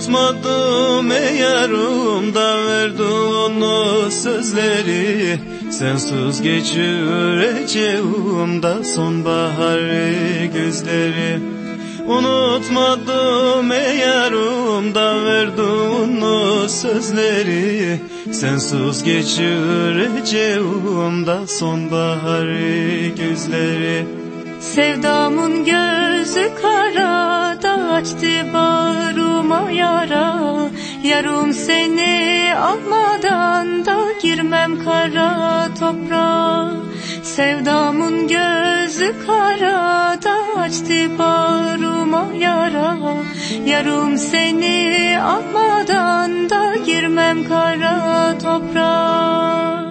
Unutmadım yarımda verdiğin sözleri, sensiz geçireceğim da sonbahar gözleri. Unutmadım yarımda verdiğin sözleri, sensiz geçireceğim da sonbahar gözleri. Sevdamın gözü kara da açtı bağrıma yara. Yarım seni almadan da girmem kara toprağa. Sevdamın gözü kara da açtı bağrıma yara. Yarım seni almadan da girmem kara toprağa.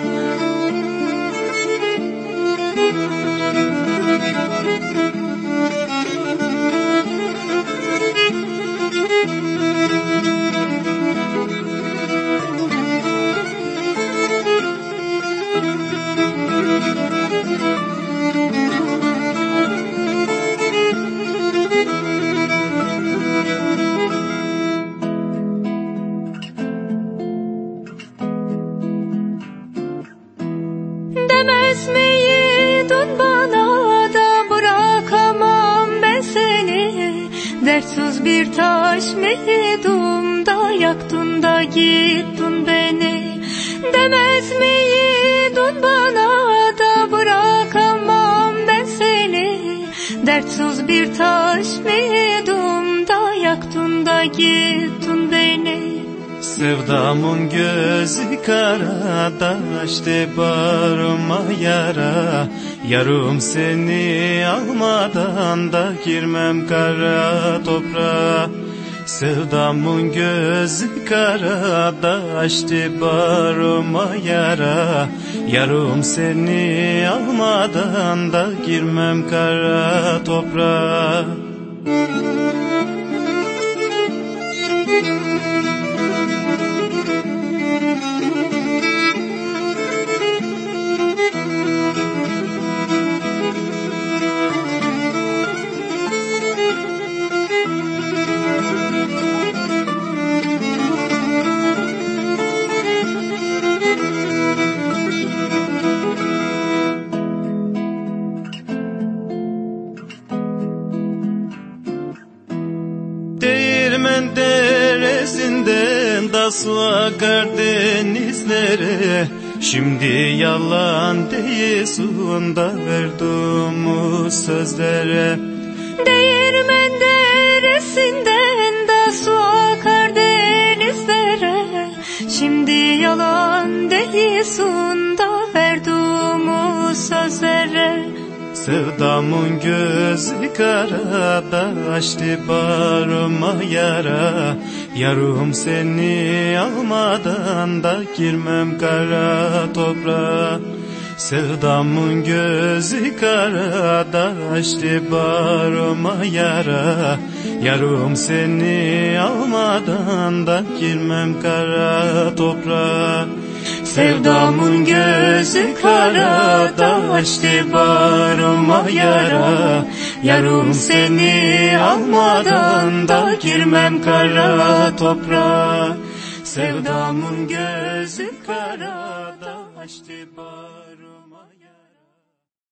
Demez miydin bana da bırakamam ben seni? Dertsiz bir taş mıydım da yaktın da gittin beni? Demez miydin bana da bırakamam ben seni? Dertsiz bir taş mıydım da yaktın da gittin beni? Sevdamın gözü kara da açtı bağrıma yara. Yarım seni almadan da girmem kara toprağa. Sevdamın gözü kara da açtı bağrıma yara. Yarım seni almadan da girmem kara toprağa. Değirmen deresinden da su akar denizlere. Şimdi yalan değilsin da verdiğim sözlere. Değirmen deresinden da su akar denizlere. Şimdi yalan değilsin da verdiğim sözlere. Sevdamın gözü kara da açtı bağrıma yara. Yarım seni almadan da girmem kara toprağa. Sevdamın gözü kara da açtı bağrıma yara. Yarım seni almadan da girmem kara toprağa. Sevdamın gözü kara da açtı bağrıma yara. Yarım seni almadan da girmem kara toprağa. Sevdamın gözü kara da açtı bağrıma yara.